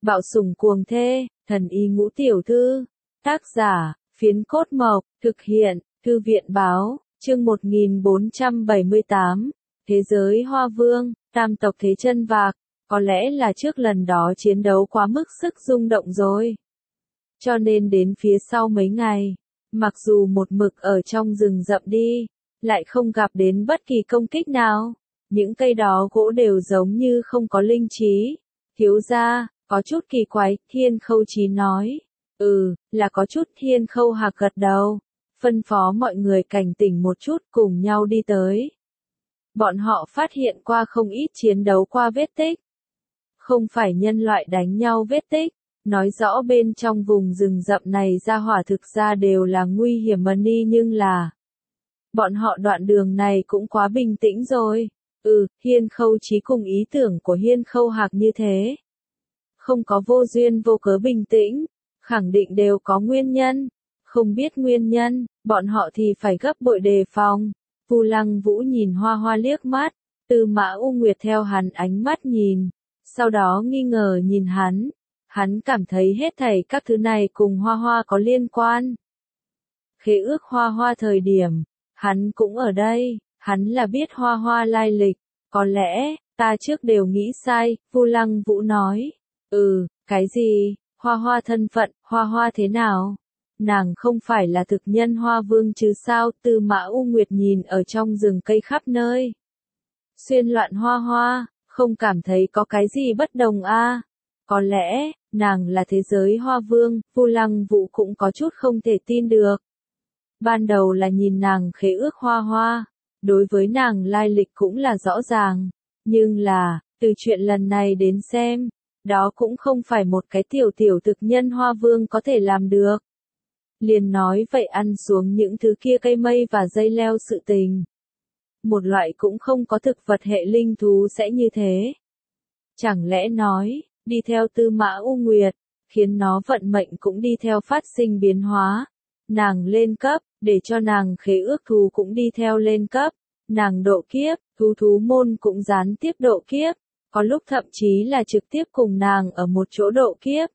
Bạo sủng cuồng thê, thần y ngũ tiểu thư. Tác giả, Phiến Cốt Mộc, thực hiện, Thư viện báo, chương 1478. Thế giới Hoa Vương, tam tộc Thế Chân Vạc, có lẽ là trước lần đó chiến đấu quá mức sức rung động rồi. Cho nên đến phía sau mấy ngày, mặc dù một mực ở trong rừng rậm đi, lại không gặp đến bất kỳ công kích nào. Những cây đó gỗ đều giống như không có linh trí. Thiếu gia, có chút kỳ quái, Thiên Khâu Chí nói. Là có chút. Thiên Khâu Hạc gật đầu, phân phó mọi người cảnh tỉnh một chút cùng nhau đi tới. Bọn họ phát hiện qua không ít chiến đấu qua vết tích. Không phải nhân loại đánh nhau vết tích, nói rõ bên trong vùng rừng rậm này ra hỏa thực ra đều là nguy hiểm mà ni, nhưng là bọn họ đoạn đường này cũng quá bình tĩnh rồi. Hiên Khâu Chí cùng ý tưởng của Hiên Khâu Hạc như thế. Không có vô duyên vô cớ bình tĩnh, khẳng định đều có nguyên nhân. Không biết nguyên nhân, bọn họ thì phải gấp bội đề phòng. Vu Lăng Vũ nhìn Hoa Hoa liếc mắt, Tư Mã U Nguyệt theo hắn ánh mắt nhìn, sau đó nghi ngờ nhìn hắn. Hắn cảm thấy hết thảy các thứ này cùng Hoa Hoa có liên quan. Khế ước Hoa Hoa thời điểm, hắn cũng ở đây, hắn là biết Hoa Hoa lai lịch. Có lẽ, ta trước đều nghĩ sai, Vu Lăng Vũ nói. Cái gì? Hoa Hoa thân phận, Hoa Hoa thế nào? Nàng không phải là thực nhân Hoa Vương chứ sao? Tư Mã U Nguyệt nhìn ở trong rừng cây khắp nơi. Xuyên loạn Hoa Hoa, không cảm thấy có cái gì bất đồng a? Có lẽ, nàng là thế giới Hoa Vương, Vu Lăng Vũ cũng có chút không thể tin được. Ban đầu là nhìn nàng khế ước Hoa Hoa, đối với nàng lai lịch cũng là rõ ràng, nhưng là, từ chuyện lần này đến xem, đó cũng không phải một cái tiểu thực nhân Hoa Vương có thể làm được. Liền nói vậy ăn xuống những thứ kia cây mây và dây leo sự tình. Một loại cũng không có thực vật hệ linh thú sẽ như thế. Chẳng lẽ nói, đi theo Tư Mã U Nguyệt, khiến nó vận mệnh cũng đi theo phát sinh biến hóa. Nàng lên cấp, để cho nàng khế ước thú cũng đi theo lên cấp. Nàng độ kiếp, thú môn cũng gián tiếp độ kiếp. Có lúc thậm chí là trực tiếp cùng nàng ở một chỗ độ kiếp.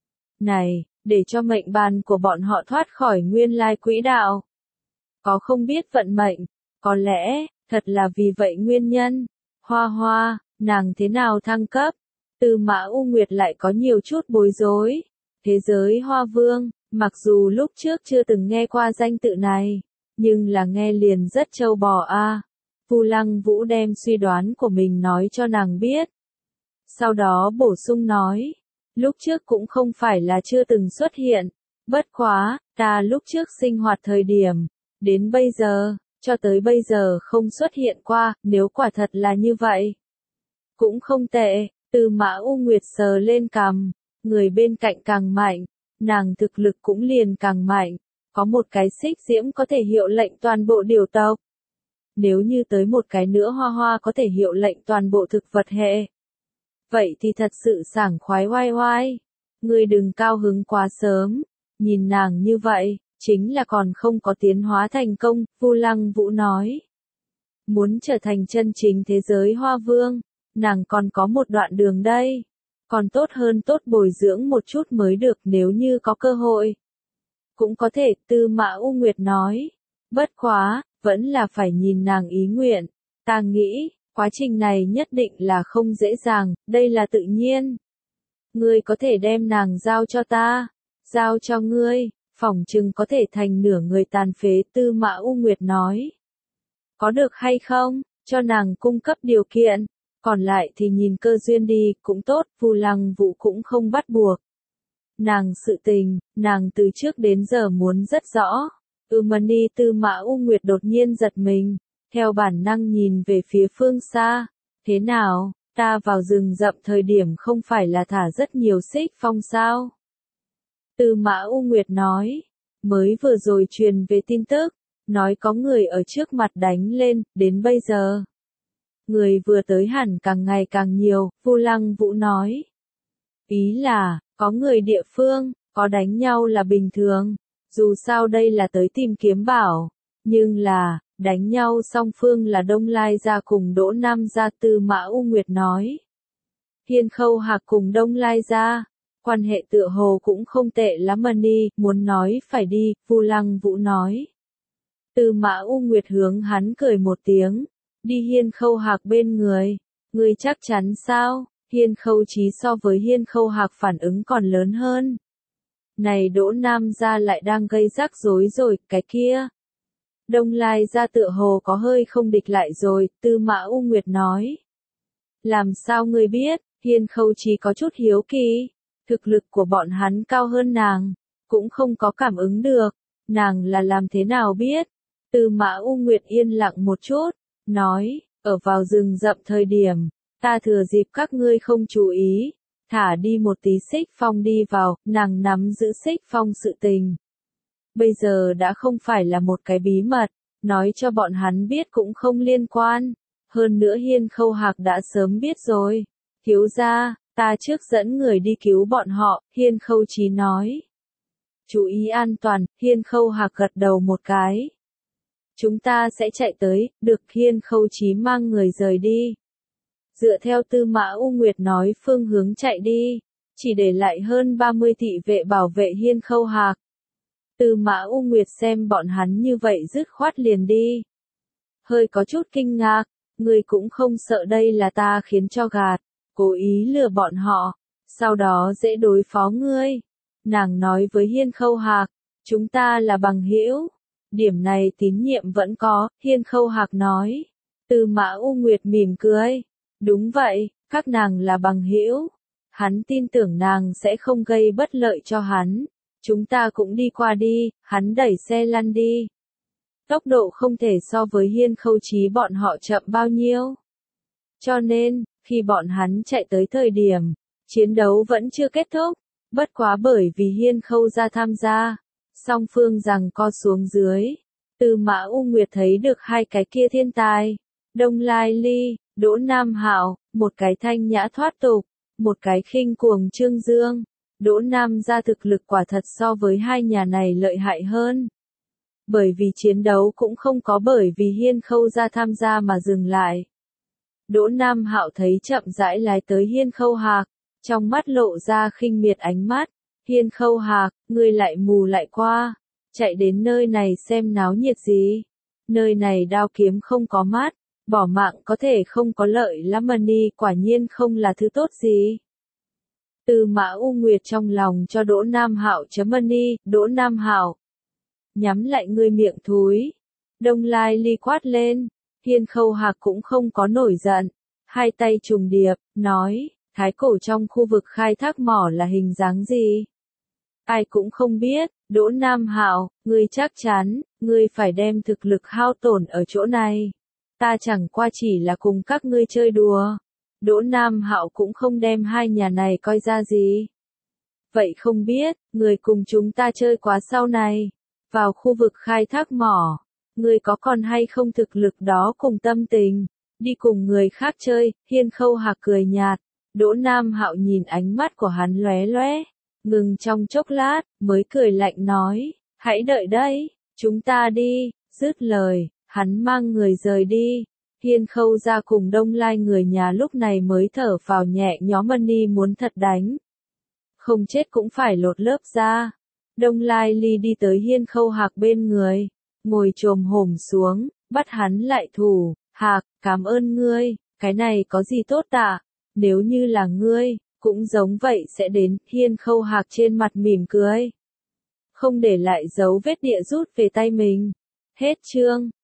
Này, để cho mệnh bàn của bọn họ thoát khỏi nguyên lai quỹ đạo. Có không biết vận mệnh, có lẽ, thật là vì vậy nguyên nhân. Hoa Hoa, nàng thế nào thăng cấp? Tư Mã U Nguyệt lại có nhiều chút bối rối. Thế giới Hoa Vương, mặc dù lúc trước chưa từng nghe qua danh tự này, nhưng là nghe liền rất trâu bò a. Vu Lăng Vũ đem suy đoán của mình nói cho nàng biết. Sau đó bổ sung nói, lúc trước cũng không phải là chưa từng xuất hiện, bất quá, ta lúc trước sinh hoạt thời điểm, đến bây giờ, cho tới bây giờ không xuất hiện qua, nếu quả thật là như vậy. Cũng không tệ, Tư Mã U Nguyệt sờ lên cằm, người bên cạnh càng mạnh, nàng thực lực cũng liền càng mạnh, có một cái xích diễm có thể hiệu lệnh toàn bộ điều tộc. Nếu như tới một cái nữa Hoa Hoa có thể hiệu lệnh toàn bộ thực vật hệ. Vậy thì thật sự sảng khoái oai oai. Ngươi đừng cao hứng quá sớm. Nhìn nàng như vậy, chính là còn không có tiến hóa thành công, Vu Lăng Vũ nói. Muốn trở thành chân chính thế giới Hoa Vương, nàng còn có một đoạn đường đây. Còn tốt hơn tốt bồi dưỡng một chút mới được nếu như có cơ hội. Cũng có thể, Tư Mã U Nguyệt nói. Bất quá, vẫn là phải nhìn nàng ý nguyện. Ta nghĩ, quá trình này nhất định là không dễ dàng, đây là tự nhiên. Ngươi có thể đem nàng giao cho ta, giao cho ngươi, phỏng chừng có thể thành nửa người tàn phế, Tư Mã U Nguyệt nói. Có được hay không, cho nàng cung cấp điều kiện, còn lại thì nhìn cơ duyên đi, cũng tốt, Vu Lăng Vũ cũng không bắt buộc. Nàng sự tình, nàng từ trước đến giờ muốn rất rõ. Mani Tư Mã U Nguyệt đột nhiên giật mình, theo bản năng nhìn về phía phương xa. Thế nào, ta vào rừng rậm thời điểm không phải là thả rất nhiều xích phong sao? Tư Mã U Nguyệt nói, mới vừa rồi truyền về tin tức, nói có người ở trước mặt đánh lên, đến bây giờ. Người vừa tới hẳn càng ngày càng nhiều, Vu Lăng Vũ nói. Ý là, có người địa phương, có đánh nhau là bình thường. Dù sao đây là tới tìm kiếm bảo, nhưng là, đánh nhau song phương là Đông Lai gia cùng Đỗ Nam gia, Tư Mã U Nguyệt nói. Thiên Khâu Hạc cùng Đông Lai gia, Quan hệ tựa hồ cũng không tệ lắm Mani, muốn nói phải đi, Vu Lăng Vũ nói. Tư Mã U Nguyệt hướng hắn cười một tiếng, đi Hiên Khâu Hạc bên người, ngươi chắc chắn sao? Hiên Khâu Chí so với Hiên Khâu Hạc phản ứng còn lớn hơn. Này Đỗ Nam gia lại đang gây rắc rối rồi, cái kia. Đông Lai gia tựa hồ có hơi không địch lại rồi, Tư Mã U Nguyệt nói. Làm sao ngươi biết? Hiên Khâu Chí có chút hiếu kỳ. Thực lực của bọn hắn cao hơn nàng, cũng không có cảm ứng được. Nàng là làm thế nào biết? Tư Mã U Nguyệt yên lặng một chút, nói, ở vào rừng rậm thời điểm, ta thừa dịp các ngươi không chú ý, thả đi một tí xích phong đi vào, nàng nắm giữ xích phong sự tình. Bây giờ đã không phải là một cái bí mật, nói cho bọn hắn biết cũng không liên quan. Hơn nữa Hiên Khâu Hạc đã sớm biết rồi. Thiếu gia, ta trước dẫn người đi cứu bọn họ, Hiên Khâu Chí nói. Chú ý an toàn, Hiên Khâu Hạc gật đầu một cái. Chúng ta sẽ chạy tới, được Hiên Khâu Chí mang người rời đi. Dựa theo Tư Mã U Nguyệt nói phương hướng chạy đi, chỉ để lại hơn 30 thị vệ bảo vệ Hiên Khâu Hạc. Tư Mã U Nguyệt xem bọn hắn như vậy dứt khoát liền đi. Hơi có chút kinh ngạc, ngươi cũng không sợ đây là ta khiến cho gạt, cố ý lừa bọn họ, sau đó dễ đối phó ngươi. Nàng nói với Hiên Khâu Hạc, chúng ta là bằng hữu. Điểm này tín nhiệm vẫn có, Hiên Khâu Hạc nói. Tư Mã U Nguyệt mỉm cười. Đúng vậy, các nàng là bằng hữu. Hắn tin tưởng nàng sẽ không gây bất lợi cho hắn. Chúng ta cũng đi qua đi, hắn đẩy xe lăn đi. Tốc độ không thể so với Hiên Khâu Chí bọn họ chậm bao nhiêu. Cho nên, khi bọn hắn chạy tới thời điểm, chiến đấu vẫn chưa kết thúc. Bất quá bởi vì Hiên Khâu ra tham gia, song phương giằng co xuống dưới. Tư Mã U Nguyệt thấy được hai cái kia thiên tài. Đông Lai Ly, Đỗ Nam Hạo, một cái thanh nhã thoát tục, một cái khinh cuồng Trương Dương. Đỗ Nam gia thực lực quả thật so với hai nhà này lợi hại hơn. Bởi vì chiến đấu cũng không có bởi vì Hiên Khâu ra tham gia mà dừng lại. Đỗ Nam Hạo thấy chậm rãi lái tới Hiên Khâu Hạc, trong mắt lộ ra khinh miệt ánh mắt. Hiên Khâu Hạc, ngươi lại mù lại qua, chạy đến nơi này xem náo nhiệt gì. Nơi này đao kiếm không có mắt, bỏ mạng có thể không có lợi lắm Mani, quả nhiên không là thứ tốt gì. Tư Mã U Nguyệt trong lòng cho Đỗ Nam Hạo chấm Mani, Đỗ Nam Hạo. Nhắm lại ngươi miệng thúi. Đông Lai Ly quát lên, Hiên Khâu Hạc cũng không có nổi giận. Hai tay trùng điệp, nói, thái cổ trong khu vực khai thác mỏ là hình dáng gì? Ai cũng không biết, Đỗ Nam Hạo, ngươi chắc chắn, ngươi phải đem thực lực hao tổn ở chỗ này. Ta chẳng qua chỉ là cùng các ngươi chơi đùa. Đỗ Nam Hạo cũng không đem hai nhà này coi ra gì. Vậy không biết, người cùng chúng ta chơi quá sau này, vào khu vực khai thác mỏ, người có còn hay không thực lực đó cùng tâm tình, đi cùng người khác chơi, Hiên Khâu Hạc cười nhạt. Đỗ Nam Hạo nhìn ánh mắt của hắn lóe lóe, ngừng trong chốc lát, mới cười lạnh nói, hãy đợi đây, chúng ta đi, dứt lời, hắn mang người rời đi. Hiên Khâu ra cùng Đông Lai người nhà lúc này mới thở phào nhẹ nhõm Mani muốn thật đánh. Không chết cũng phải lột lớp ra. Đông Lai Ly đi tới Hiên Khâu Hạc bên người, ngồi chồm hổm xuống, bắt hắn lại thủ, Hạc, cảm ơn ngươi, cái này có gì tốt tạ, nếu như là ngươi, cũng giống vậy sẽ đến, Hiên Khâu Hạc trên mặt mỉm cười. Không để lại dấu vết địa rút về tay mình. Hết chương.